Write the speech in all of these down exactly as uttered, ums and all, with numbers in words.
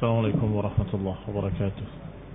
السلام عليكم ورحمة الله وبركاته.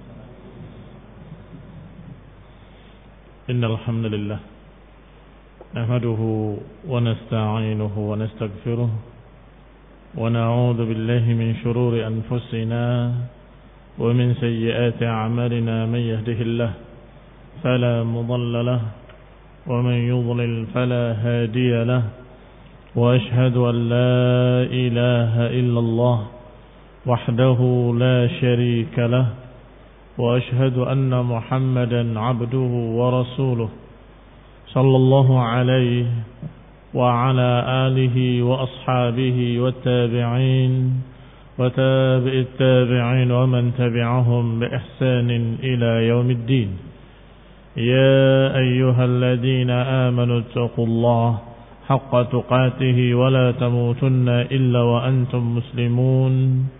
إن الحمد لله نحمده ونستعينه ونستغفره ونعوذ بالله من شرور أنفسنا ومن سيئات أعمالنا. من يهده الله فلا مضل له ومن يضلل فلا هادي له، وأشهد أن لا إله إلا الله وحده لا شريك له، وأشهد أن محمدا عبده ورسوله صلى الله عليه وعلى آله وأصحابه والتابعين وتابع التابعين ومن تبعهم بإحسان إلى يوم الدين. يا أيها الذين آمنوا اتقوا الله حق تقاته ولا تموتن إلا وأنتم مسلمون.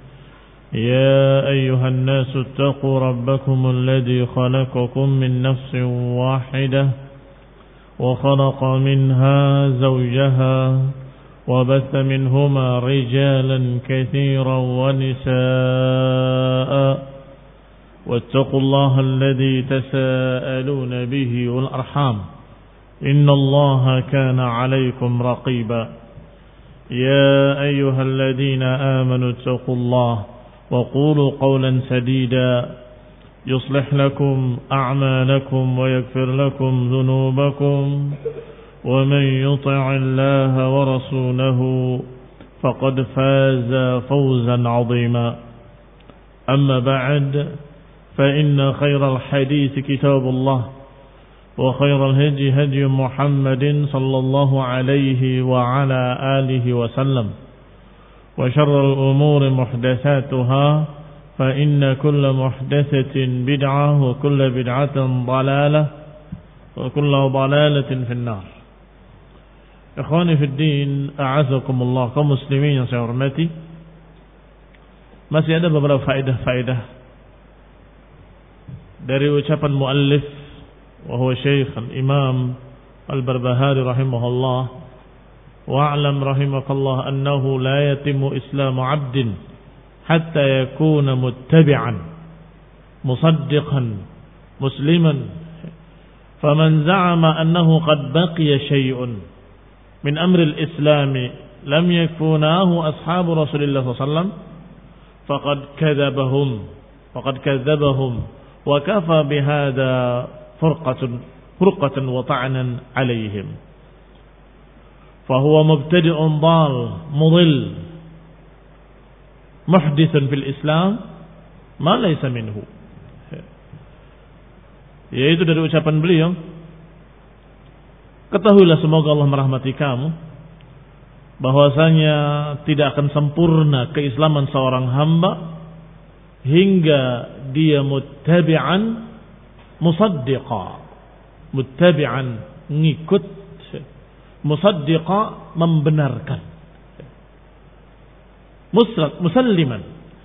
يا أيها الناس اتقوا ربكم الذي خلقكم من نفس واحدة وخلق منها زوجها وبث منهما رجالا كثيرا ونساء، واتقوا الله الذي تساءلون به والأرحام إن الله كان عليكم رقيبا. يا أيها الذين آمنوا اتقوا الله وقولوا قولا سديدا يصلح لكم أعمالكم ويغفر لكم ذنوبكم، ومن يطع الله ورسوله فقد فاز فوزا عظيما. أما بعد، فإن خير الحديث كتاب الله، وخير الهدي هدي محمد صلى الله عليه وعلى آله وسلم، وشر الأمور محدثاتها، فإن كل محدثة بدعة وكل بدعة ضلالة وكل ضلالة في النار. Ikhwani fi din, a'azakumullah, kaum muslimin yang saya hormati. Masih ada beberapa faedah-faedah dari ucapan muallif wa huwa Syekh al-Imam Al-Barbahari rahimahullah. Wa'lam rahimakallah annahu la yatimu islamu 'abdin hatta yakuna muttabi'an musaddiqan musliman. Faman za'ama annahu qad baqiya syai'un min amri al-islam lam yakfunahu ashabu Rasulillah sallallahu alaihi wasallam faqad kadzabahum faqad kadzabahum wa kafa bihadza furqatan furqatan wa ta'nan alaihim. Fahuwa mubtadi'un dhal mudhill muhditsun fil Islam ma laysa minhu. Yaitu dari ucapan beliau, ketahuilah, semoga Allah merahmati kamu, bahwasanya tidak akan sempurna keislaman seorang hamba hingga dia muttabi'an musaddiqa, muttabi'an ngikut, musaddiqa membenarkan, musrak musalliman,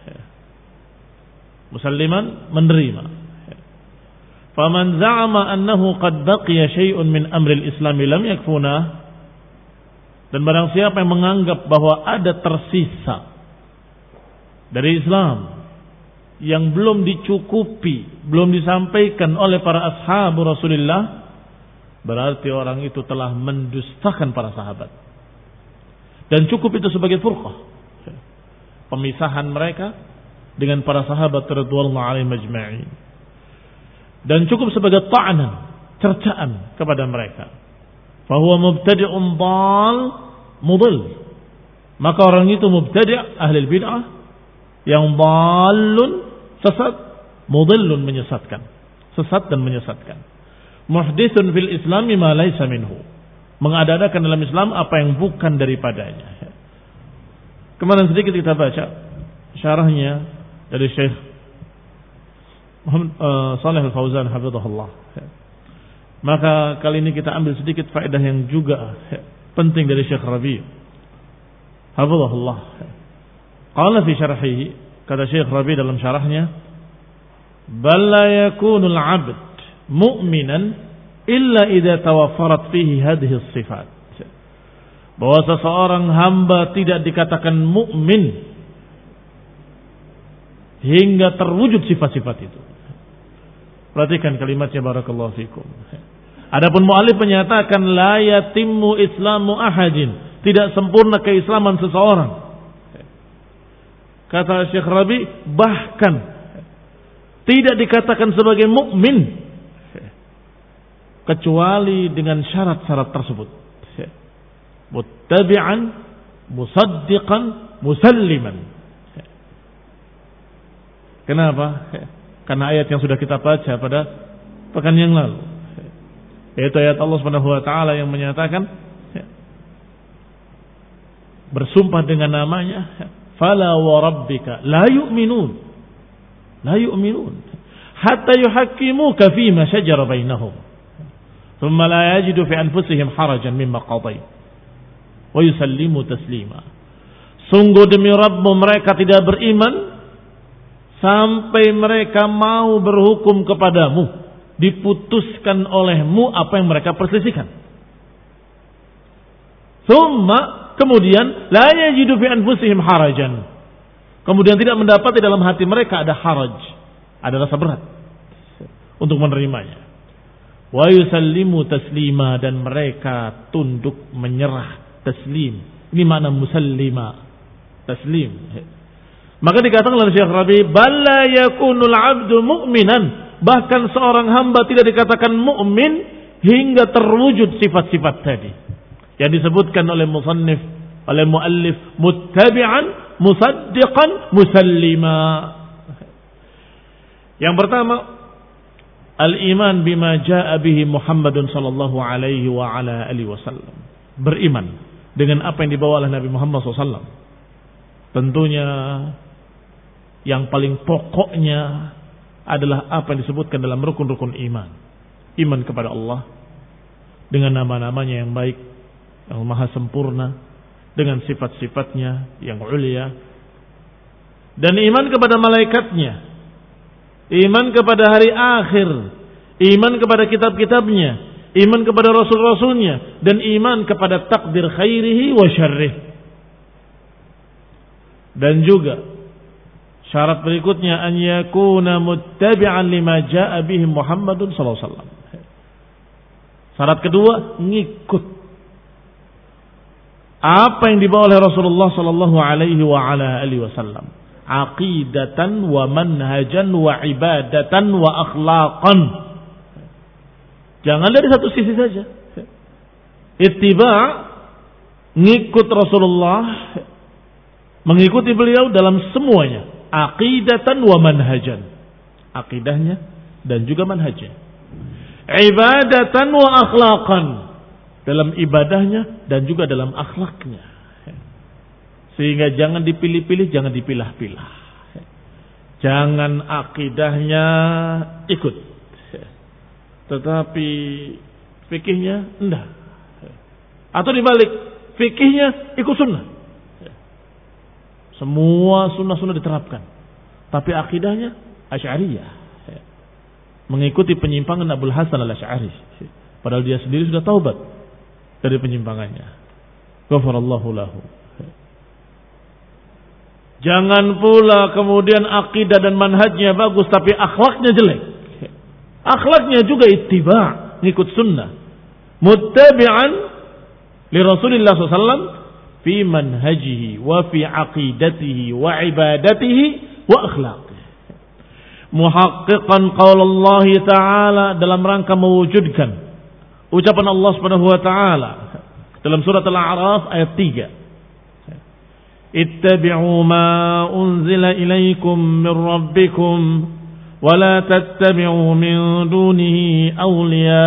musalliman menerima. Faman za'ama annahu qad baqiya syai'un min amri al-islam lam yakfuna, dan barang siapa yang menganggap bahwa ada tersisa dari Islam yang belum dicukupi, belum disampaikan oleh para ashabu Rasulullah, berarti orang itu telah mendustakan para sahabat. Dan cukup itu sebagai furqah, pemisahan mereka dengan para sahabat radhiyallahu alaihim ajma'in. Dan cukup sebagai ta'nan, cercaan kepada mereka. Fahuwa mubtadi'un dhal mudhill. Maka orang itu mubtadi' ahli bid'ah yang dhalun, sesat, mudhillun, menyesatkan, sesat dan menyesatkan. Muhditsun fil Islami ma laysa minhu, mengada-adakan dalam Islam apa yang bukan daripadanya. Kemarin sedikit kita baca syarahnya dari Syekh Muhammad uh, Saleh Al-Fauzan hafizahullah. Maka kali ini kita ambil sedikit faedah yang juga penting dari Syekh Rabi' hafizahullah. Qala fi syarhihi, kata Syekh Rabi' dalam syarahnya, bal la yakunul 'abd mu'minan illa idza tawaffarat fihi hadhihi as-sifat. Bahwa seseorang hamba tidak dikatakan mukmin hingga terwujud sifat-sifat itu. Perhatikan kalimatnya, barakallahu fikum. Adapun mu'allif menyatakan la yatimmu islamu ahadin, tidak sempurna keislaman seseorang. Kata Syekh Rabi, bahkan tidak dikatakan sebagai mukmin kecuali dengan syarat-syarat tersebut. Muttabi'an, musaddiqan, musalliman. Kenapa? Karena ayat yang sudah kita baca pada pekan yang lalu, yaitu ayat Allah Subhanahu wa taala yang menyatakan, bersumpah dengan namanya, fala wa rabbika la yu'minun la yu'minun hatta yuhakkimuka fima shajara bainahum thumma la yajidu fi anfusihim harajan mimma qadait wa yusallimu taslima. Sungguh demi Rabbmu, mereka tidak beriman sampai mereka mau berhukum kepadamu, diputuskan olehmu apa yang mereka perselisihkan. Thumma, kemudian la yajidu fi anfusihim harajan, kemudian tidak mendapati dalam hati mereka ada haraj, ada rasa berat untuk menerimanya. Wa yusallimu taslima, dan mereka tunduk menyerah, taslim. Ini makna musallima, taslim. Maka dikatakan oleh Syekh Rabi, balla yakunul abdu mu'minan, bahkan seorang hamba tidak dikatakan mukmin hingga terwujud sifat-sifat tadi yang disebutkan oleh musannif, oleh muallif, muttabi'an, musaddiqan, musallima. Yang pertama, al-iman bima jaa bihi Muhammadun sallallahu alaihi wa ala alihi wasallam. Beriman dengan apa yang dibawa oleh Nabi Muhammad sallallahu alaihi wasallam. Tentunya yang paling pokoknya adalah apa yang disebutkan dalam rukun-rukun iman. Iman kepada Allah dengan nama-namanya yang baik, yang maha sempurna, dengan sifat-sifatnya yang ulia, dan iman kepada malaikatnya, iman kepada hari akhir, iman kepada kitab-kitabnya, iman kepada rasul-rasulnya, dan iman kepada takdir khairihi wa syarrih. Dan juga syarat berikutnya, an yakuna muttabi'an lima jaa bihi Muhammadun sallallahu alaihi wasallam. Syarat kedua, ngikut apa yang dibawa oleh Rasulullah sallallahu alaihi wa ala alihi wasallam, aqidatan wa manhajan wa ibadatan wa akhlaqan. Jangan dari satu sisi saja. Ittiba', ngikut Rasulullah, mengikuti beliau dalam semuanya, aqidatan wa manhajan, aqidahnya dan juga manhajnya, ibadatan wa akhlaqan, dalam ibadahnya dan juga dalam akhlaknya. Sehingga jangan dipilih-pilih, jangan dipilah-pilah. Jangan akidahnya ikut, tetapi fikihnya enggak. Atau dibalik, fikihnya ikut sunnah. Semua sunnah-sunnah diterapkan, tapi akidahnya Asy'ariyah, mengikuti penyimpangan Abul Hasan al-Asy'ari, padahal dia sendiri sudah taubat dari penyimpangannya. Ghafarallahu lahu. Jangan pula kemudian akidah dan manhajnya bagus tapi akhlaknya jelek. Akhlaknya juga ittiba', ngikut sunnah. Muttabi'an li Rasulillah sallallahu alaihi wasallam fi manhajihi wa fi aqidatihi wa ibadatihi wa akhlaqihi. Muhaqqiqan qaulullah ta'ala, dalam rangka mewujudkan ucapan Allah Subhanahu wa taala dalam surat Al-A'raf ayat tiga. Ittabi'u ma unzila ilaikum min rabbikum wa la tattabi'u min dunihi awliya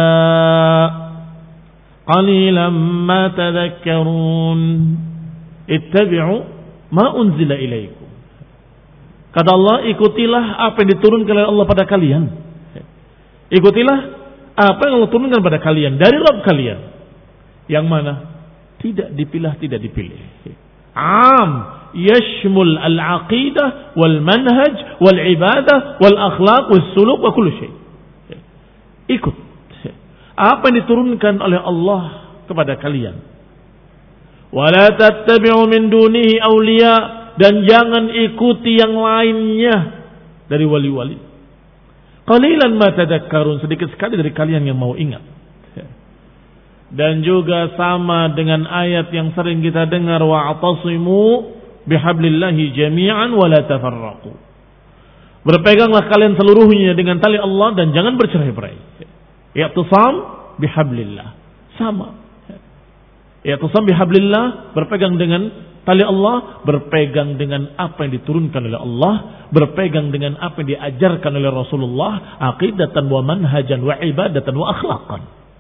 qalilan ma tadhakkarun. Ittabi'u ma unzila ilaikum. Kata Allah, ikutilah apa yang diturunkan oleh Allah pada kalian. Ikutilah apa yang Allah turunkan pada kalian dari Rabb kalian. Yang mana tidak dipilah, tidak dipilih. Am yashmul al-aqidah wal manhaj wal ibadah wal akhlaq wal suluk wa kullu syai. Ikut apa yang diturunkan oleh Allah kepada kalian. Wala tattabi'u min dunihi awliya, dan jangan ikuti yang lainnya dari wali-wali. Qalilan ma tadakkarun, sedikit sekali dari kalian yang mau ingat. Dan juga sama dengan ayat yang sering kita dengar, wa'tasimu bihablillahi jami'an wa la tafarraqu. Berpeganglah kalian seluruhnya dengan tali Allah dan jangan bercerai-berai. I'tisam bihablillah. Sama. I'tisam bihablillah, berpegang dengan tali Allah, berpegang dengan apa yang diturunkan oleh Allah, berpegang dengan apa yang diajarkan oleh Rasulullah, aqidatan wa manhajan wa ibadatan wa akhlaqan.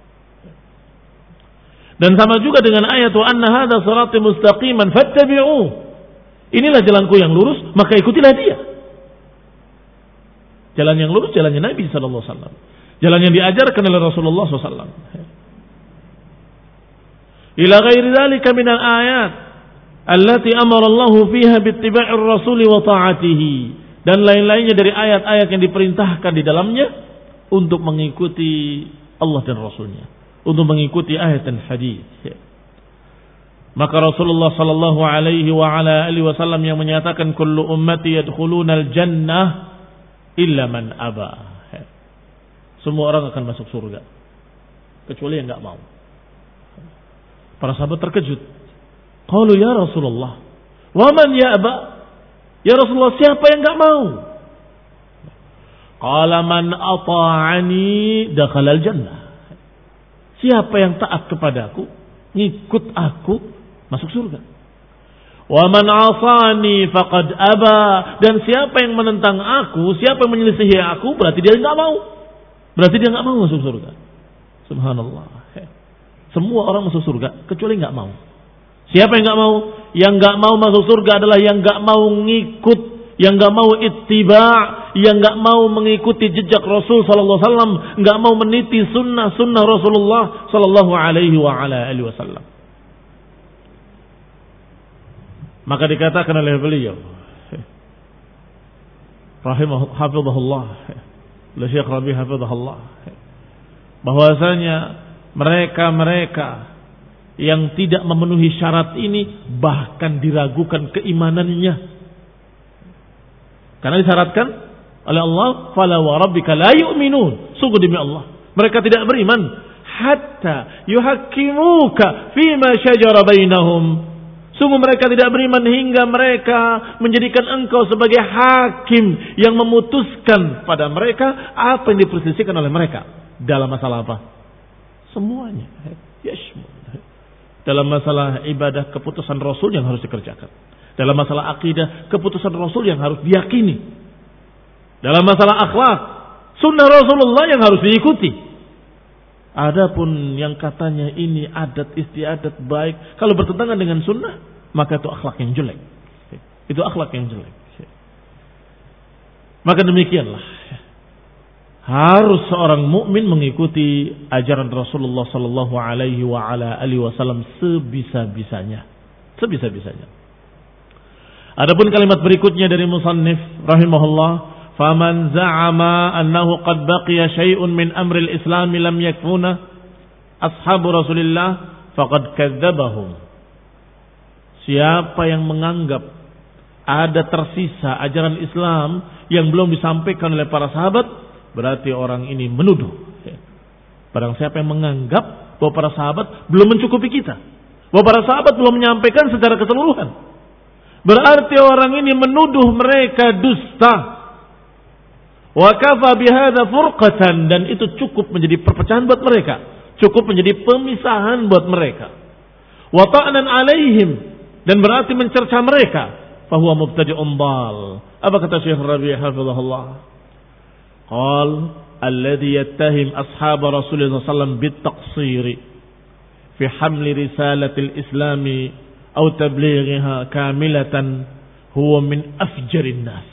Dan sama juga dengan ayat wa anna hadza sirati mustaqiman fattabi'u. Inilah jalanku yang lurus, maka ikutilah dia. Jalan yang lurus jalannya Nabi sallallahu alaihi wasallam. Jalan yang diajarkan oleh Rasulullah sallallahu alaihi wasallam. Ila ghairi dzalika minal ayat allati amara Allah fiha bittiba'ir rasul wa ta'atihi, dan lain-lainnya dari ayat-ayat yang diperintahkan di dalamnya untuk mengikuti Allah dan Rasulnya, untuk mengikuti ayat dan hadis. Maka Rasulullah sallallahu alaihi wa ala alihi wasallam yang menyatakan kullu ummati yadkhulunal jannah illa man aba. Semua orang akan masuk surga kecuali yang enggak mau. Para sahabat terkejut. Qalu ya Rasulullah, wa man ya'ba? Ya Rasulullah, siapa yang enggak mau? Qala man ata'ani dakhala al-jannah. Siapa yang taat kepadaku, ngikut aku, masuk surga. Wa man 'asani faqad aba, dan siapa yang menentang aku, siapa yang menyelisihi aku, berarti dia enggak mau. Berarti dia enggak mau masuk surga. Subhanallah. Semua orang masuk surga kecuali enggak mau. Siapa yang enggak mau? Yang enggak mau masuk surga adalah yang enggak mau ngikut, yang enggak mau ittiba', yang enggak mau mengikuti jejak Rasul sallallahu alaihi wasallam, enggak mau meniti sunnah-sunnah Rasulullah sallallahu alaihi wa ala alihi wasallam. Maka dikatakan oleh beliau rahimahullah hafizahullah, oleh Syekh Rabi hafizahullah, bahwasanya mereka-mereka yang tidak memenuhi syarat ini bahkan diragukan keimanannya. Karena disyaratkan oleh Allah, fala wa rabbika la yu'minun, sungguh demi Allah mereka tidak beriman hatta yuhakkimuka fima syajara bainahum. Sungguh mereka tidak beriman hingga mereka menjadikan engkau sebagai hakim yang memutuskan pada mereka apa yang diperselisihkan oleh mereka dalam masalah apa? Semuanya. Yashmul. Dalam masalah ibadah, keputusan Rasul yang harus dikerjakan. Dalam masalah akidah, keputusan Rasul yang harus diyakini. Dalam masalah akhlak, sunnah Rasulullah yang harus diikuti. Adapun yang katanya ini adat istiadat baik, kalau bertentangan dengan sunnah, maka itu akhlak yang jelek. Itu akhlak yang jelek. Maka demikianlah, harus seorang mukmin mengikuti ajaran Rasulullah sallallahu alaihi wa ala alihi wasallam sebisa-bisanya. Sebisa-bisanya. Adapun kalimat berikutnya dari musannif rahimahullah, faman za'ama annahu qad baqiya syai'un min amri al-islam lam yakfuna ashabu Rasulillah faqad kadzdzabahum. Siapa yang menganggap ada tersisa ajaran Islam yang belum disampaikan oleh para sahabat, berarti orang ini menuduh. Barang siapa yang menganggap bahwa para sahabat belum mencukupi kita, bahwa para sahabat belum menyampaikan secara keseluruhan, berarti orang ini menuduh mereka dusta. Wa kafa bihadza furqatan, dan itu cukup menjadi perpecahan buat mereka, cukup menjadi pemisahan buat mereka. Wa ta'nan alaihim, dan berarti mencerca mereka. Fa huwa mubtadi'un dhal. Apa kata Syekh Rabi' hafizahullah? Qal alladhi yattahim ashab Rasulullah sallallahu alaihi wasallam bit-taqsir fi hamli risalatil islami aw tablighiha kamilatan huwa min afjarin nas.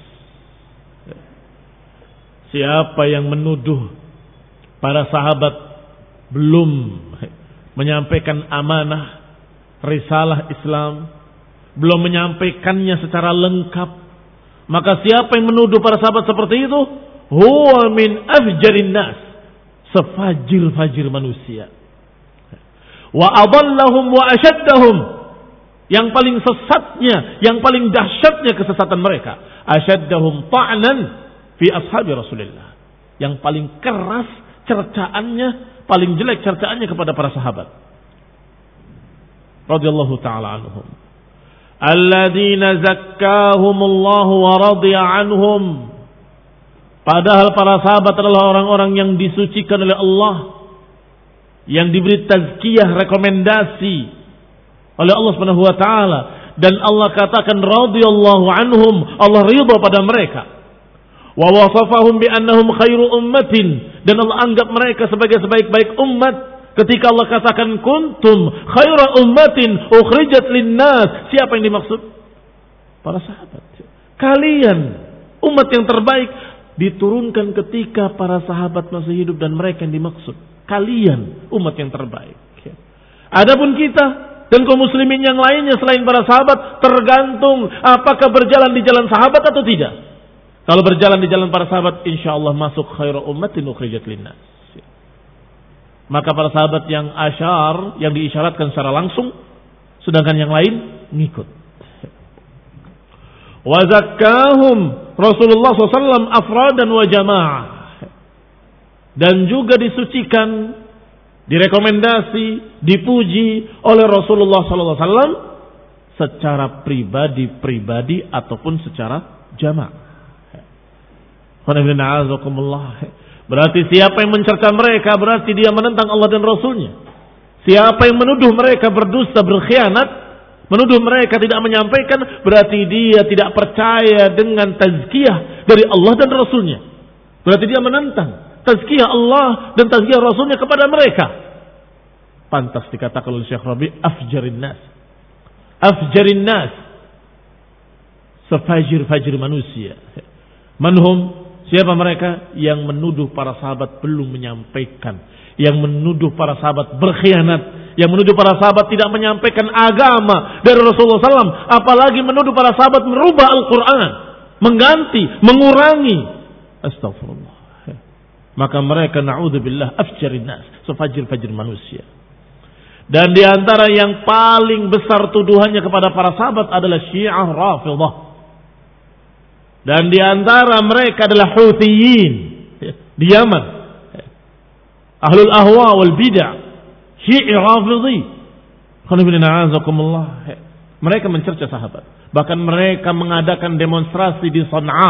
Siapa yang menuduh para sahabat belum menyampaikan amanah risalah Islam, belum menyampaikannya secara lengkap, maka siapa yang menuduh para sahabat seperti itu, huwa min afjarin nas, sefajir-fajir manusia. Wa adallahum wa asyaddahum, yang paling sesatnya, yang paling dahsyatnya kesesatan mereka, asyaddahum ta'nan fi ashabi Rasulillah. Yang paling keras cercaannya, paling jelek cercaannya kepada para sahabat. Radhiyallahu ta'ala anhum. Alladzina zakkahumullahu wa radiya anhum. Padahal para sahabat adalah orang-orang yang disucikan oleh Allah, yang diberi tazkiyah, rekomendasi oleh Allah Subhanahu wa taala, dan Allah katakan radhiyallahu anhum, Allah ridha pada mereka. Wa wasafahum bi annahum khairu ummatin, dan Allah anggap mereka sebagai sebaik-baik umat. Ketika Allah katakan kuntum khaira ummatin ukhrijat linnas, siapa yang dimaksud? Para sahabat. Kalian umat yang terbaik diturunkan ketika para sahabat masih hidup, dan mereka yang dimaksud kalian umat yang terbaik. Adapun kita dan kaum muslimin yang lainnya selain para sahabat tergantung apakah berjalan di jalan sahabat atau tidak. Kalau berjalan di jalan para sahabat, insyaallah masuk khairu ummatin ukhrijat linnas. Maka para sahabat yang asyar, yang diisyaratkan secara langsung, sedangkan yang lain ngikut. Wa zakkahum Rasulullah shallallahu alaihi wasallam afradan wa jamaah, dan juga disucikan, direkomendasi, dipuji oleh Rasulullah shallallahu alaihi wasallam secara pribadi-pribadi ataupun secara jamaah. Berarti siapa yang mencerca mereka berarti dia menentang Allah dan Rasulnya. Siapa yang menuduh mereka berdusta, berkhianat, menuduh mereka tidak menyampaikan, berarti dia tidak percaya dengan tazkiyah dari Allah dan Rasulnya. Berarti dia menentang tazkiyah Allah dan tazkiyah Rasulnya kepada mereka. Pantas dikatakan oleh Syekh Rabi, afjarin nas. Afjarin nas. Sefajir-fajir manusia. Manhum, siapa mereka? Yang menuduh para sahabat belum menyampaikan, yang menuduh para sahabat berkhianat, yang menuduh para sahabat tidak menyampaikan agama dari Rasulullah shallallahu alaihi wasallam, apalagi menuduh para sahabat merubah Al-Quran, mengganti, mengurangi. Astagfirullah. Maka mereka na'udzubillah afjarin nas, sefajir-fajir manusia. Dan di antara yang paling besar tuduhannya kepada para sahabat adalah Syiah Rafidah. Dan di antara mereka adalah Huthiyin di Yaman, Ahlul Ahwa wal Bid'ah, Syi'i Rafidhi. Mereka mencerca sahabat. Bahkan mereka mengadakan demonstrasi di Sana'a,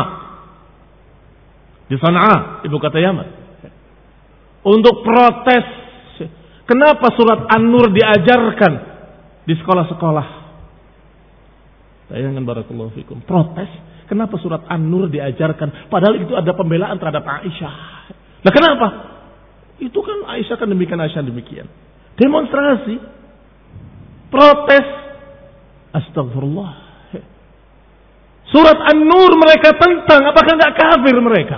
di Sana'a, ibu kota Yaman, untuk protes. Kenapa surat An-Nur diajarkan di sekolah-sekolah? Bayangkan barakallahu fikum, protes. Kenapa surat An-Nur diajarkan? Padahal itu ada pembelaan terhadap Aisyah. Nah kenapa? Itu kan Aisyah kan demikian, Aisyah demikian. Demonstrasi, protes. Astagfirullah. Surat An-Nur mereka tentang, apakah enggak kafir mereka?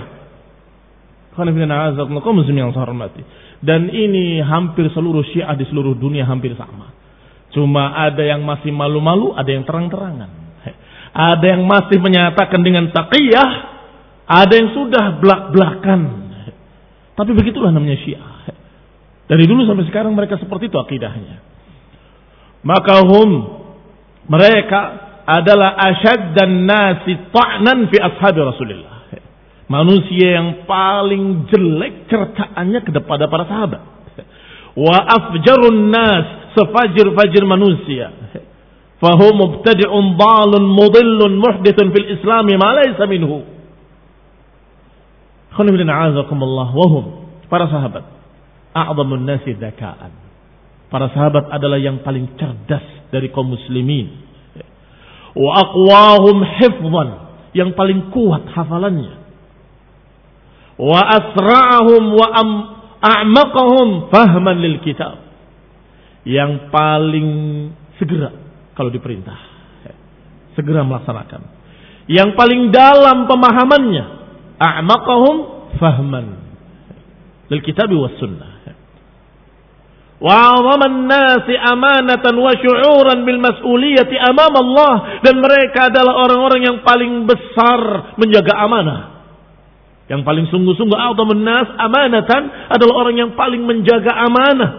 Dan ini hampir seluruh Syiah di seluruh dunia hampir sama. Cuma ada yang masih malu-malu, ada yang terang-terangan. Ada yang masih menyatakan dengan taqiyah, ada yang sudah belak-belakan. Tapi begitulah namanya Syiah. Dari dulu sampai sekarang mereka seperti itu akidahnya. Maka hum, mereka adalah asyaddan nasi ta'nan fi ashabi Rasulillah. Manusia yang paling jelek cercaannya kepada para sahabat. Wa afjarun nas, sefajir-fajir manusia. Fahu mubtadi'un dhalun mudillun muhdithun fil islami ma laysa minhu. Khonibina a'azakumullah. Wahum, para sahabat, a'zamun nasi dzaka'an. Para sahabat adalah yang paling cerdas dari kaum muslimin. Wa aqwahum hifdhan, yang paling kuat hafalannya. Wa asra'ahum wa a'maqahum fahman lil kitab, yang paling segera kalau diperintah, segera melaksanakan. Yang paling dalam pemahamannya, a'maqahum fahman lil kitab was sunnah. Wa 'azaman nasi amanatan wa syu'uran bil mas'uliyati amam Allah, dan mereka adalah orang-orang yang paling besar menjaga amanah. Yang paling sungguh-sungguh, a'zaman nas amanatan, adalah orang yang paling menjaga amanah.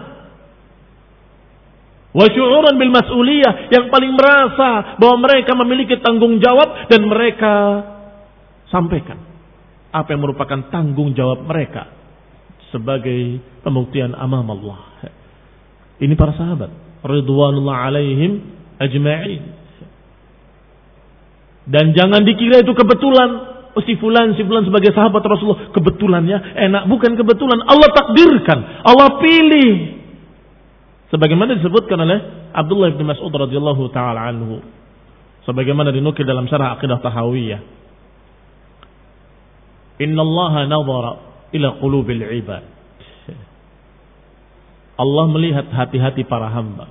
Wa syu'uran bil mas'uliyah, yang paling merasa bahwa mereka memiliki tanggung jawab dan mereka sampaikan. apa yang merupakan tanggung jawab mereka sebagai pembuktian amam Allah. Ini para sahabat ridwanullah alaihim ajma'in. Dan jangan dikira itu kebetulan, oh, si fulan si fulan sebagai sahabat Rasulullah kebetulannya enak, bukan kebetulan. Allah takdirkan, Allah pilih. Sebagaimana disebutkan oleh Abdullah bin Mas'ud radhiyallahu taala anhu, sebagaimana dinukil dalam syarah Aqidah Tahawiyah, innallaha nadhara ila qulubil ibad. Allah melihat hati-hati para hamba.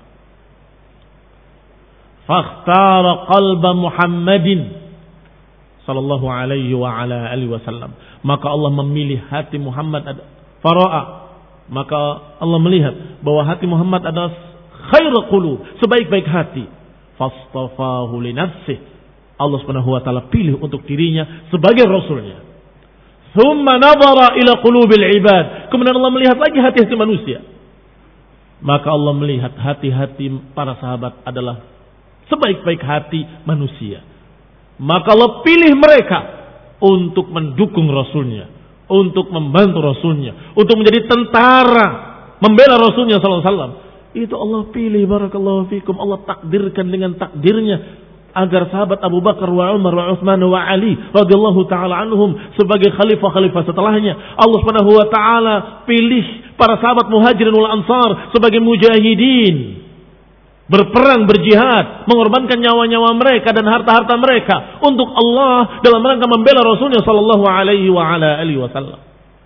Fakhtara qalba Muhammadin sallallahu alaihi wa ala alihi wasallam. Maka Allah memilih hati Muhammad. Fara'a, maka Allah melihat bahwa hati Muhammad adalah khairul qulub, sebaik-baik hati. Fastafahu li nafsihi. Allah Subhanahu wa taala pilih untuk dirinya sebagai rasulnya. Thumma nadhara ila qulubil ibad. Kemudian Allah melihat lagi hati-hati manusia. Maka Allah melihat hati-hati para sahabat adalah sebaik-baik hati manusia. Maka Allah pilih mereka untuk mendukung Rasulnya, untuk membantu Rasulnya, untuk menjadi tentara membela Rasulnya sallallahu alaihi wasallam. Itu Allah pilih, barakallahu fikum. Allah takdirkan dengan takdirnya agar sahabat Abu Bakar wa Umar wa Utsman wa Ali radhiyallahu taala anhum sebagai khalifah-khalifah setelahnya. Allah Subhanahu wa taala pilih para sahabat Muhajirin wal Ansar sebagai mujahidin, berperang, berjihad, mengorbankan nyawa-nyawa mereka dan harta-harta mereka untuk Allah dalam rangka membela Rasulnya sallallahu alaihi wa ala alihi wasallam.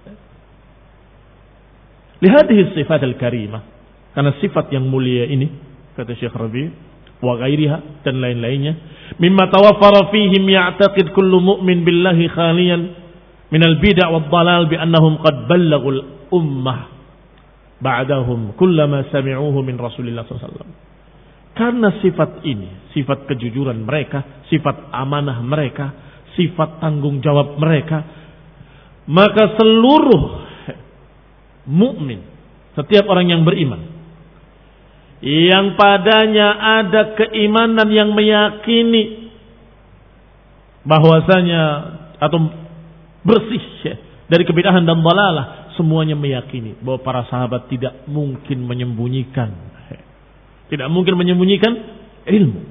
Lihadhihi sifat al-karimah, karena sifat yang mulia ini, kata Syekh Rabi' wa ghairiha, dan lain-lainnya, mimma tawaffara fihim ya'taqid kullu mu'min billahi khaliyan min al-bid'a wad dalal bi annahum qad ballaghul ummah ba'dahum kullama sami'uhu min Rasulillah sallallahu alaihi wasallam. Karena sifat ini, sifat kejujuran mereka, sifat amanah mereka, sifat tanggung jawab mereka, maka seluruh mukmin, setiap orang yang beriman, yang padanya ada keimanan yang meyakini bahwasanya atau bersih dari kebid'ahan dan dhalalah, semuanya meyakini bahwa para sahabat tidak mungkin menyembunyikan, tidak mungkin menyembunyikan ilmu.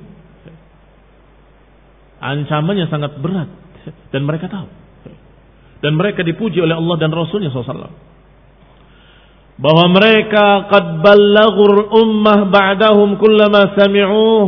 Ancamannya sangat berat dan mereka tahu. Dan mereka dipuji oleh Allah dan Rasulnya sallallahu alaihi wasallam bahwa mereka qad ballaghul ummah ba'dahum kullama sami'uh,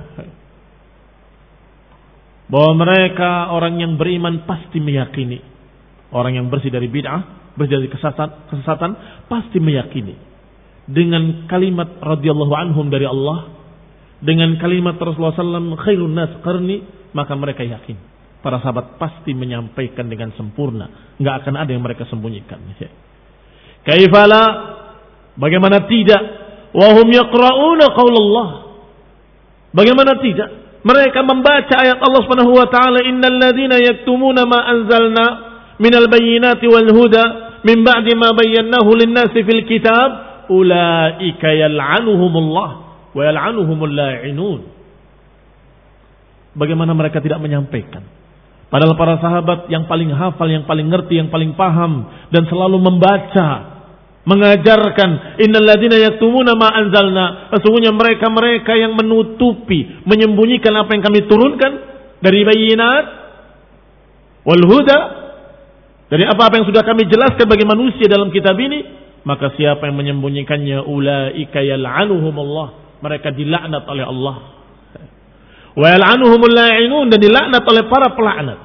bahwa mereka orang yang beriman pasti meyakini, orang yang bersih dari bid'ah, bersih dari kesesatan, kesesatan pasti meyakini dengan kalimat radhiyallahu anhum dari Allah, dengan kalimat Rasulullah sallallahu alaihi wasallam khairun nas qarni, maka mereka yakin para sahabat pasti menyampaikan dengan sempurna, enggak akan ada yang mereka sembunyikan. Kaifala, bagaimana tidak? Wahum yaqra'una qaulullah. Bagaimana tidak? Mereka membaca ayat Allah Subhanahu wa taala, innal ladzina yaktumuna ma anzalna minal bayyinati wal huda min ba'di ma bayyanahu lin-nasi fil kitab ulaika yal'anuhumullah wa yal'anuhumul la'inun. Bagaimana mereka tidak menyampaikan? Padahal para sahabat yang paling hafal, yang paling ngerti, yang paling paham dan selalu membaca, mengajarkan, innal ladzina yaktumuna ma anzalna, sesungguhnya mereka-mereka yang menutupi, menyembunyikan apa yang kami turunkan dari bayyinat wal huda, dari apa-apa yang sudah kami jelaskan bagi manusia dalam kitab ini, maka siapa yang menyembunyikannya ulaika yal'anuhumullah, mereka dilaknat oleh Allah, wa yal'anuhumul la'inun, dan dilaknat oleh para pelaknat.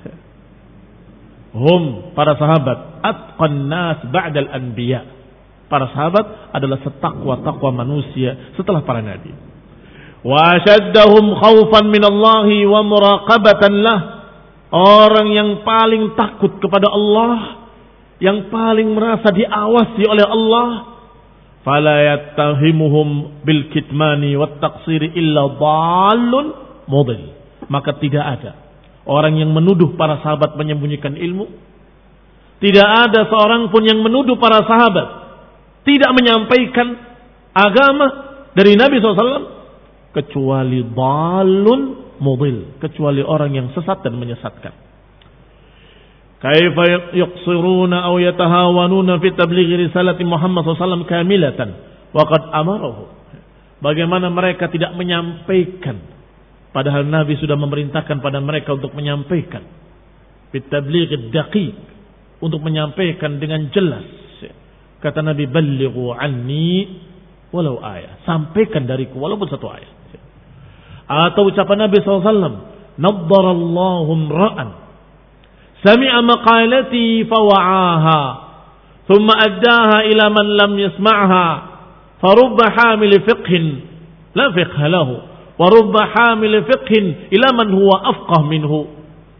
Hum, para sahabat, atqan nas ba'dal anbiya. Para sahabat adalah setakwa-takwa manusia setelah para nabi. Wa ashaddahum khaufan minallahi wa muraqabatan lah. Orang yang paling takut kepada Allah, yang paling merasa diawasi oleh Allah, fala yattahimuhum bil kitmani wat taqsiri illa dhallun mudil. Maka tidak ada orang yang menuduh para sahabat menyembunyikan ilmu. Tidak ada seorang pun yang menuduh para sahabat tidak menyampaikan agama dari Nabi shallallahu alaihi wasallam kecuali dhalun mudil, kecuali orang yang sesat dan menyesatkan. Kaifa yuqsiruna aw yatahawanuna fi tablighi risalati Muhammad sallallahu alaihi wasallam kamilatan wa qad amarahu. Bagaimana mereka tidak menyampaikan padahal Nabi sudah memerintahkan pada mereka untuk menyampaikan. Fi tablighi daqiq, untuk menyampaikan dengan jelas. Kata Nabi, ballighu anni walau ayat. Sampaikan dariku walaupun satu ayat. Atau ucapan Nabi sallallahu alaihi wasallam, naddarallahu imra'an sami'a maqalati fawa'aha thumma addaha ila man lam yasma'ha farubba hamil fiqhin la fiqha lahu wa rubba hamil fiqhin ila man huwa afqah minhu.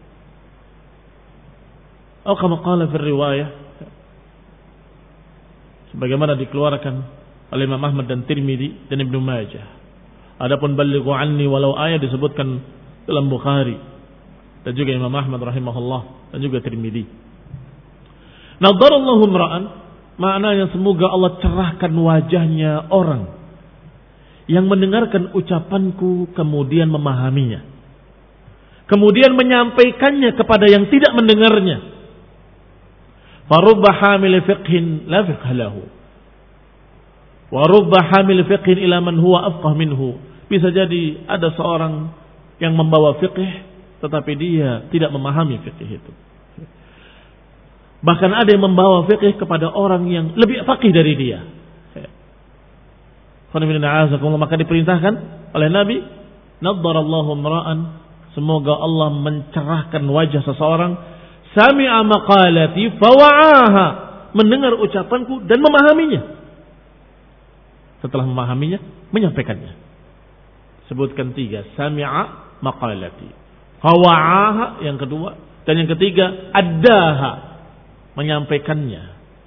Atau kama qala fi riwayah, sebagaimana dikeluarkan oleh Imam Ahmad dan Tirmidzi dan Ibnu Majah. Adapun ballighu anni walau ayat disebutkan dalam Bukhari dan juga Imam Ahmad rahimahullah dan juga Tirmidzi. Nadharallahu imra'an, maknanya semoga Allah cerahkan wajahnya orang yang mendengarkan ucapanku kemudian memahaminya, kemudian menyampaikannya kepada yang tidak mendengarnya. Farubba hamil fiqhin la fiqha lahu wa rubba hamil fiqhin ila man huwa afqah minhu. Bisa jadi ada seorang yang membawa fiqh tetapi dia tidak memahami fikih itu. Bahkan ada yang membawa fikih kepada orang yang lebih faqih dari dia. Maka diperintahkan oleh Nabi, naddarallahu imra'an, semoga Allah mencerahkan wajah seseorang, sami'a maqalati fawa'aha, mendengar ucapanku dan memahaminya. Setelah memahaminya, menyampaikannya. Sebutkan tiga, sami'a maqalati, fawa'aha yang kedua, dan yang ketiga addaha, menyampaikannya.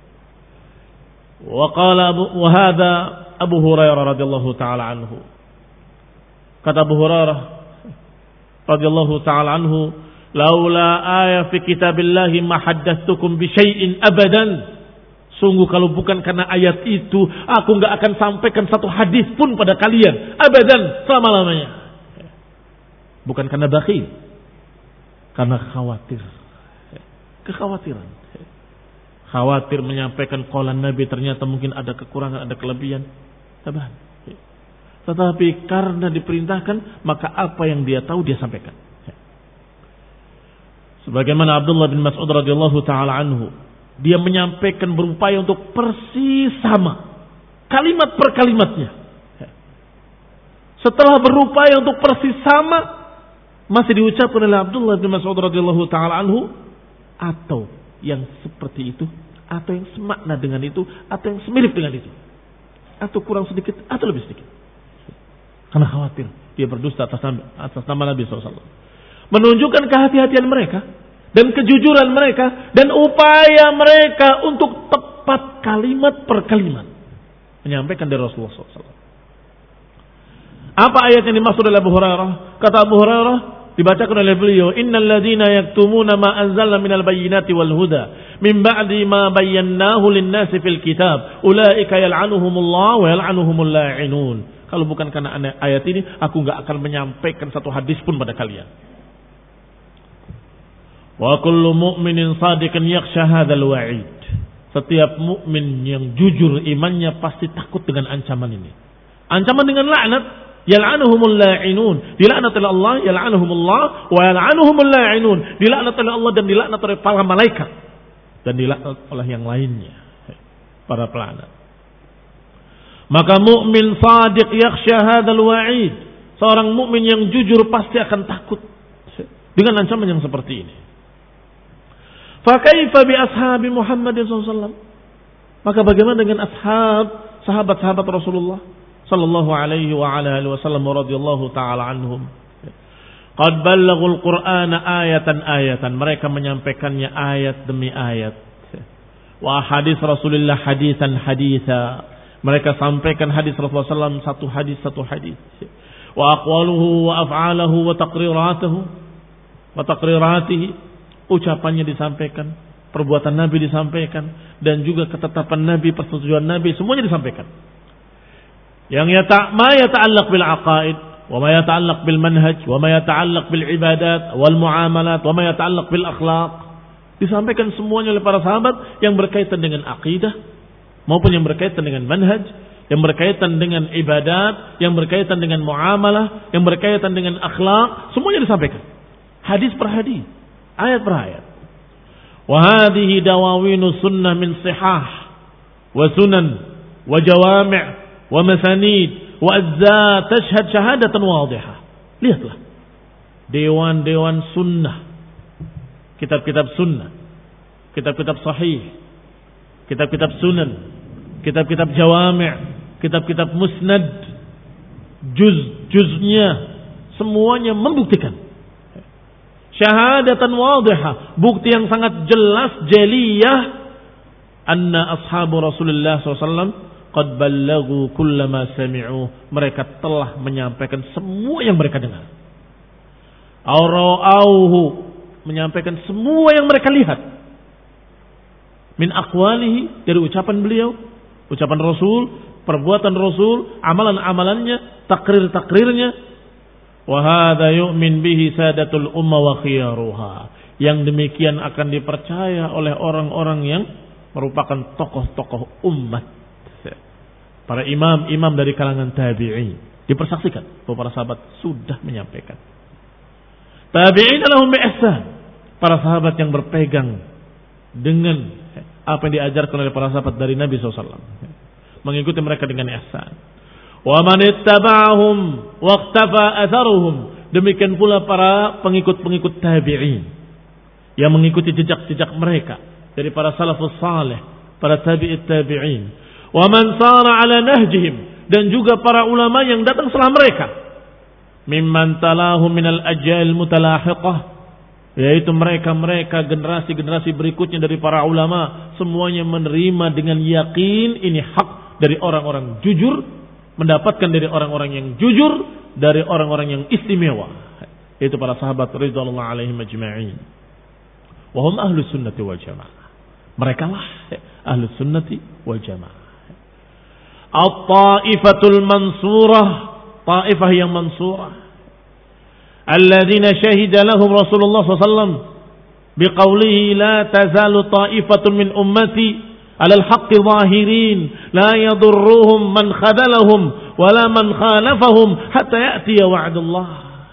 Wa qala wa hadha Abu Hurairah radhiyallahu taala anhu. Kata Abu Hurairah radhiyallahu taala anhu, laula ayat fi kitabillahi ma haddatsukum bi syai'in abadan. Sungguh kalau bukan karena ayat itu, aku enggak akan sampaikan satu hadis pun pada kalian abadan, selama-lamanya. Bukan karena bakhil, karena khawatir. Kekhawatiran. Khawatir menyampaikan qaulun Nabi, ternyata mungkin ada kekurangan, ada kelebihan. Tabahan. Tetapi karena diperintahkan, maka apa yang dia tahu dia sampaikan. Sebagaimana Abdullah bin Mas'ud radhiyallahu taala anhu, dia menyampaikan berupaya untuk persis sama kalimat per kalimatnya. Setelah berupaya untuk persis sama, masih diucapkan oleh Abdullah bin Mas'ud radhiyallahu taala anhu, atau yang seperti itu, atau yang semakna dengan itu, atau yang semirip dengan itu, atau kurang sedikit, atau lebih sedikit. Karena khawatir dia berdusta atas nama, atas nama Nabi shallallahu alaihi wasallam. Menunjukkan kehati-hatian mereka dan kejujuran mereka dan upaya mereka untuk tepat kalimat per kalimat menyampaikan dari Rasulullah shallallahu alaihi wasallam. Apa ayat yang dimaksud oleh Abu Hurairah? Kata Abu Hurairah, dibacakan oleh beliau, innal ladzina yaktumuna ma anzalna minal bayyinati wal huda min ba'di ma bayyanahu lin-nasi fil kitab ulaika yal'anuhumullah wa yal'anuhumul la'inun. Kalau bukan karena ayat ini, aku enggak akan menyampaikan satu hadis pun pada kalian. Wa kullu mu'minin shadiqin yakhsha hadzal wa'id. Setiap mukmin yang jujur imannya pasti takut dengan ancaman ini. Ancaman dengan laknat, yal'anuhumul la'inun. Dilaknat oleh Allah, yal'anuhumullah wa yal'anuhumul la'inun. Dilaknat oleh Allah dan dilaknat oleh para malaikat dan dilaknat oleh yang lainnya, para pelaknat. Maka mukmin shadiq yakhsha hadzal wa'id. Seorang mukmin yang jujur pasti akan takut dengan ancaman yang seperti ini. Fa kaifa bi ashabi Muhammad sallallahu alaihi wasallam? Maka bagaimana dengan ashab, sahabat-sahabat Rasulullah sallallahu alaihi wa ala alihi wasallam radhiyallahu taala anhum? Qad ballaghul Qur'ana ayatan ayatan. Mereka menyampaikannya ayat demi ayat. Wa hadis Rasulullah hadisan haditha. Mereka sampaikan hadis Rasulullah sallallahu alaihi wasallam satu hadis satu hadis. Wa aqwaluhu wa af'aluhu wa taqriratuhu wa taqriratihi. Ucapannya disampaikan, perbuatan Nabi disampaikan, dan juga ketetapan Nabi, persetujuan Nabi, semuanya disampaikan. Yang yata ma yata'allaq bil aqaid, wa ma yata'allaq bil manhaj, wa ma yata'allaq bil ibadat wal muamalat, wa ma yata'allaq bil akhlaq, Disampaikan semuanya oleh para sahabat yang berkaitan dengan akidah maupun yang berkaitan dengan manhaj, yang berkaitan dengan ibadat, yang berkaitan dengan muamalah, yang berkaitan dengan akhlak, semuanya disampaikan. Hadis per hadis, ayat per ayat. Wa hadhihi dawawinu sunnah min sihah wa sunan wa jawami' wa masanid wa azza tashhad syahadatan wadihah. Lihatlah. Dewan-dewan sunnah. Kitab-kitab sunnah. Kitab-kitab sahih. Kitab-kitab sunan. Kitab-kitab jawami'. Kitab-kitab musnad. Juz-juznya. Semuanya membuktikan. Syahadatan wadihah. Bukti yang sangat jelas, jaliyah. Anna ashabu Rasulullah shallallahu alaihi wasallam qad ballagu kullama sami'u. Mereka telah menyampaikan semua yang mereka dengar. Aura'auhu. Menyampaikan semua yang mereka lihat. Min aqwalihi. Dari ucapan beliau. Ucapan Rasul. Perbuatan Rasul. Amalan-amalannya. Takrir-takrirnya. Wahada yu'min bihi sadatul umma wa khiyaruha. Yang demikian akan dipercaya oleh orang-orang yang merupakan tokoh-tokoh umat. Para imam-imam dari kalangan tabi'in. Dipersaksikan bahwa para sahabat sudah menyampaikan. Tabi'in lahum bi ihsan. Para sahabat yang berpegang dengan apa yang diajarkan oleh para sahabat dari Nabi shallallahu alaihi wasallam. Mengikuti mereka dengan ihsan. Wa man ittaba'ahum waqtafa atharuhum. Demikian pula para pengikut-pengikut tabi'in yang mengikuti jejak-jejak mereka dari para salafus salih, para tabi'it tabi'in. Wa man sara ala nahjihim, dan juga para ulama yang datang setelah mereka. Mimman talahum minal ajyail mutalahiqah, yaitu mereka-mereka generasi-generasi berikutnya dari para ulama, semuanya menerima dengan yakin ini hak dari orang-orang jujur, mendapatkan dari orang-orang yang jujur, dari orang-orang yang istimewa, yaitu para sahabat radhiyallahu alaihim ajma'in. Wa hum ahlus sunnati wal jamaah. Mereka lah ahlus sunnati wal jamaah. At-ta'ifatul mansurah, ta'ifah yang mansurah. Alladzina syahida lahum Rasulullah sallallahu alaihi wasallam biqaulihi la tazalu ta'ifatun min ummati 'ala al-haqqi zahirin la yadurruhum man khadalahum wala man khalafahum hatta ya'tiya wa'dullah.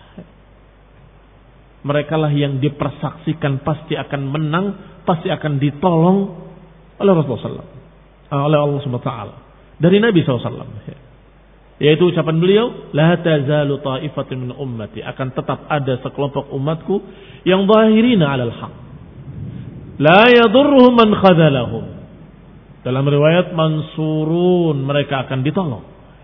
Mereka lah yang dipersaksikan pasti akan menang, pasti akan ditolong oleh Rasulullah sallallahu alaihi wasallam, oleh Allah Subhanahu wa taala, dari Nabi sallallahu alaihi wasallam. Yaitu ucapan beliau, la tazalu ta'ifatun min ummati, akan tetap ada sekelompok umatku yang zahirina 'alal haq. La yadurruhum man khadalahum. Dalam riwayat mansurun, mereka akan ditolong.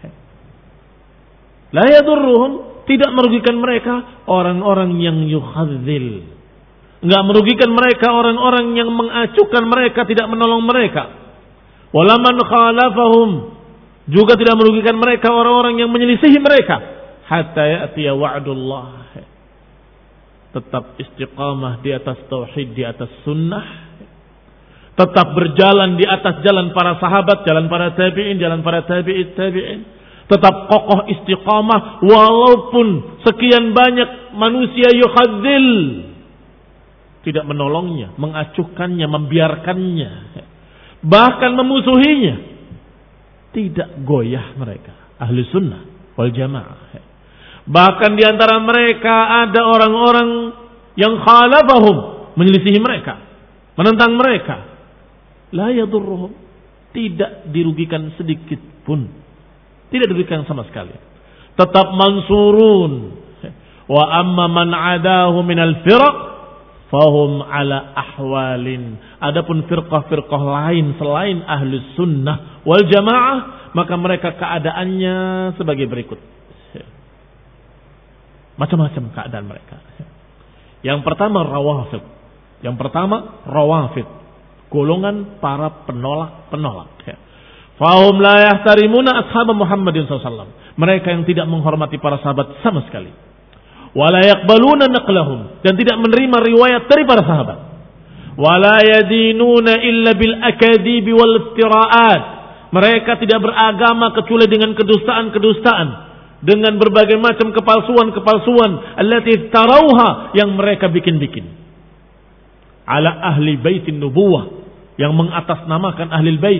La yadurruhum, tidak merugikan mereka orang-orang yang yukhadzil. Enggak merugikan mereka orang-orang yang mengacuhkan mereka, tidak menolong mereka. Wala man khalafahum, juga tidak merugikan mereka orang-orang yang menyelisihi mereka. Hatta ya'tiya wa'dullah. Tetap istiqamah di atas tauhid, di atas sunnah. Tetap berjalan di atas jalan para sahabat, jalan para tabi'in, jalan para tabi'it tabi'in. Tetap kokoh istiqamah walaupun sekian banyak manusia yukhadzil. Tidak menolongnya, mengacuhkannya, membiarkannya, bahkan memusuhinya. Tidak goyah mereka, ahli sunnah wal jamaah. Bahkan di antara mereka ada orang-orang yang khalafahum, menyelisihi mereka, menentang mereka. La yadurruhum, tidak dirugikan sedikit pun, tidak dirugikan sama sekali. Tetap mansurun. Wa amma man adahu minal firaq fahum ala ahwalin. Adapun firqah-firqah lain selain ahlus sunnah wal jamaah, maka mereka keadaannya sebagai berikut. Macam-macam keadaan mereka. Yang pertama rawafid. Yang pertama rawafid, golongan para penolak-penolak. Fahum la yahtarimuna ashab Muhammadin sallallahu alaihi wasallam. Mereka yang tidak menghormati para sahabat sama sekali. Wala yaqbaluna naqlahum, dan tidak menerima riwayat dari para sahabat. Wala yadinuna illa bil akadibi wal iftira'at. Mereka tidak beragama kecuali dengan kedustaan-kedustaan, dengan berbagai macam kepalsuan-kepalsuan allati iftarauha, yang mereka bikin-bikin. ala ahli baitin nubuwah, yang mengatasnamakan ahli bait.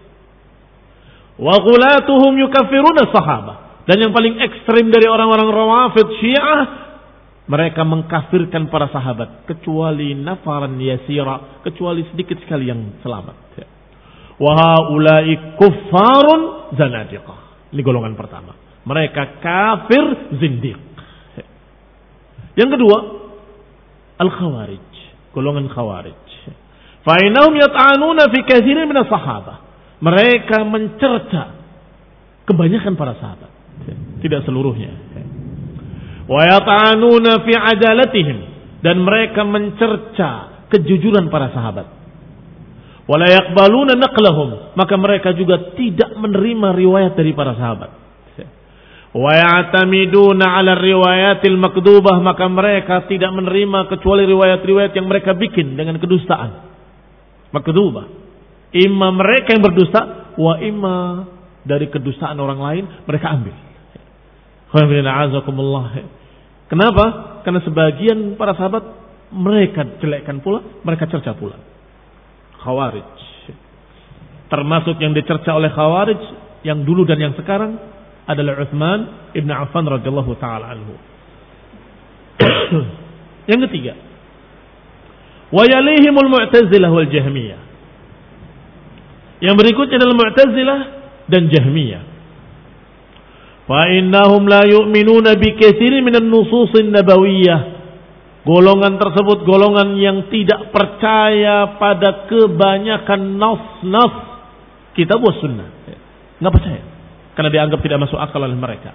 Wa ghulatuhum yukaffiruna sahabah, dan yang paling ekstrim dari orang-orang Rawafid Syiah, mereka mengkafirkan para sahabat kecuali nafaran yasira, kecuali sedikit sekali yang selamat. Wa haula'i kuffarun zanadiqah. Ini golongan pertama. Mereka kafir zindiq. Yang kedua, al-khawarij, golongan khawarij. Fa innahum yat'anuna fi katsirin min as-sahabah. Mereka mencerca kebanyakan para sahabat, tidak seluruhnya. Wa yat'anuna fi adalatihim, dan mereka mencerca kejujuran para sahabat. Wa la yaqbaluna naqlahum, maka mereka juga tidak menerima riwayat dari para sahabat. Wa ya'tamiduna 'ala riwayatil makdubah, maka mereka tidak menerima kecuali riwayat-riwayat yang mereka bikin dengan kedustaan. Makdubah. Imma mereka yang berdusta, wa imma dari kedustaan orang lain mereka ambil. Kenapa? Karena sebagian para sahabat mereka jelekkan pula, mereka cerca pula. Khawarij. Termasuk yang dicerca oleh Khawarij yang dulu dan yang sekarang adalah Utsman ibn Affan radhiyallahu taala anhu. Yang ketiga, wa yalihimul Mu'tazilah wal Jahmiyah. Yang berikutnya adalah Mu'tazilah dan Jahmiyah. Fa innahum la yu'minuna bi katsirin minan nususin nabawiyyah. Golongan tersebut golongan yang tidak percaya pada kebanyakan nas-nas kitab wa sunnah. Enggak percaya karena dianggap tidak masuk akal oleh mereka.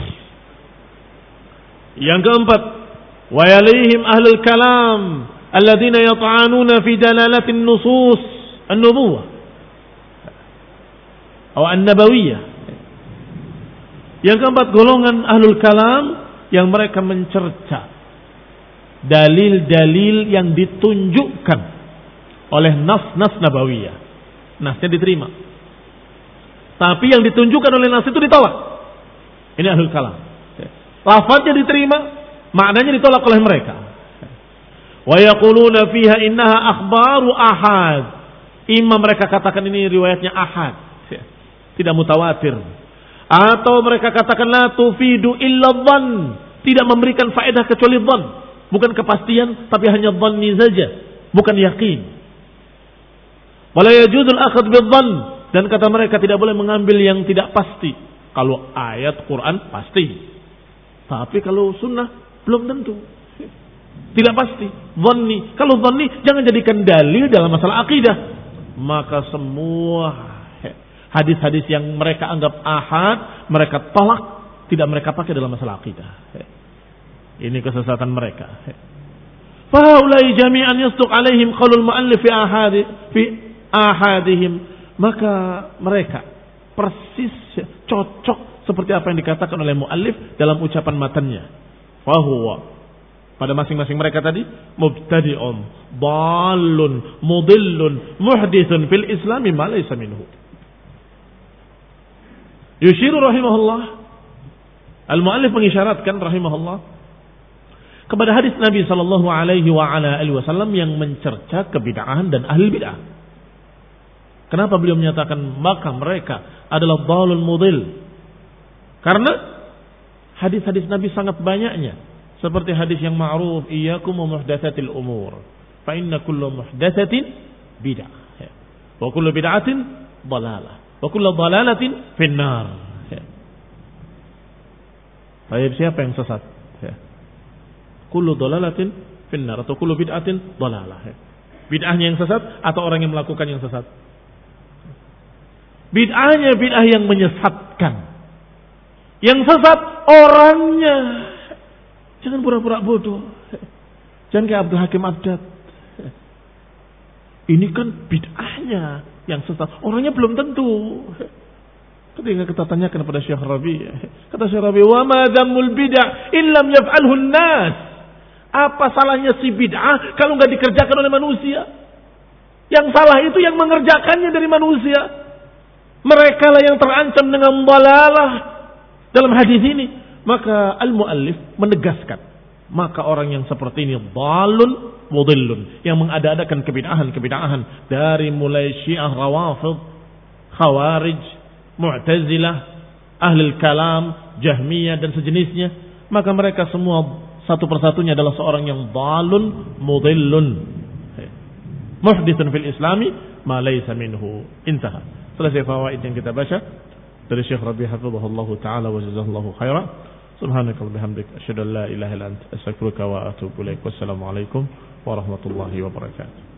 Yang keempat, wa yalihim ahlul kalam alladziina yat'anuna fi dalalatin nusus an-nubuwah atau an-nabawiyah. Yang keempat, golongan ahlul kalam yang mereka mencerca dalil-dalil yang ditunjukkan oleh nas-nas nabawiyah. Nasnya diterima, tapi yang ditunjukkan oleh nas itu ditolak. Ini ahlul kalam. Lafadznya diterima, maknanya ditolak oleh mereka. Wa yaquluna fiha innaha akhbaru ahad. Imam mereka katakan ini riwayatnya ahad, tidak mutawatir. Atau mereka katakan la tufidu illa dhann, tidak memberikan faedah kecuali dhann, bukan kepastian tapi hanya dhanni saja, bukan yakin. Wala yajuzul akhd bidhann, dan kata mereka tidak boleh mengambil yang tidak pasti. Kalau ayat Quran pasti, tapi kalau sunnah belum tentu, tidak pasti. Dhanni, kalau dhanni jangan jadikan dalil dalam masalah akidah. Maka semua hadis-hadis yang mereka anggap ahad, mereka tolak, tidak mereka pakai dalam masalah akidah. Ini kesesatan mereka. Fahaulai jami'an yasduq alaihim qaulul mu'allif fi ahadi fi ahadihim. Maka mereka persis cocok seperti apa yang dikatakan oleh muallif dalam ucapan matannya. Fahuwa, pada masing-masing mereka tadi, mubtadi'un, dhalun, mudillun, muhdithun fil islami ma laysa minhu. Yushiru rahimahullah, al-muallif mengisyaratkan rahimahullah kepada hadis Nabi sallallahu alaihi wa ala alihi wasallam yang mencerca kebid'ahan dan ahli bid'ah. Kenapa beliau menyatakan maka mereka adalah dhalul mudil? Karena hadis-hadis Nabi sangat banyaknya, seperti hadis yang ma'ruf, iyyakum wa muhdatsatil umur, fa inna kullu muhdatsatin bid'ah wa kullu bid'atin dhalalah wa kullu dhalalatin finnar. Baik, siapa yang sesat? Kullu dhalalatin finnar atau kullu bid'atin dhalalah. Bid'ahnya yang sesat atau orang yang melakukan yang sesat? Bid'ahnya bid'ah yang menyesatkan. Yang sesat orangnya. Jangan pura-pura bodoh. Jangan kayak Abdul Hakim Abdad. Ini kan bid'ahnya yang sesat, orangnya belum tentu. Ketika kita tanyakan kepada Syekh Rabi, kata Syekh Rabi, wa ma dhammul bid'ah illam yaf'alhu an-nas. Apa salahnya si bid'ah kalau enggak dikerjakan oleh manusia? Yang salah itu yang mengerjakannya dari manusia. Mereka lah yang terancam dengan dhalalah dalam hadis ini. Maka al-muallif menegaskan maka orang yang seperti ini dhalun mudillun, yang mengada-adakan kebid'ahan-kebid'ahan dari mulai Syiah, Rawafid, Khawarij, Mu'tazilah, Ahlul Kalam, Jahmiyah dan sejenisnya, maka mereka semua satu persatunya adalah seorang yang dhalun mudillun, muhditsun fil islami ma laysa minhu. Intaha. Selesai fawaid yang kita baca dari Syekh Rabi' hafizahullah taala wa jazakallahu khairan. Subhanaka wa bihamdik asyhadu an la ilaha illa anta astaghfiruka wa atubu ilaik. Wassalamu alaikum warahmatullahi wabarakatuh.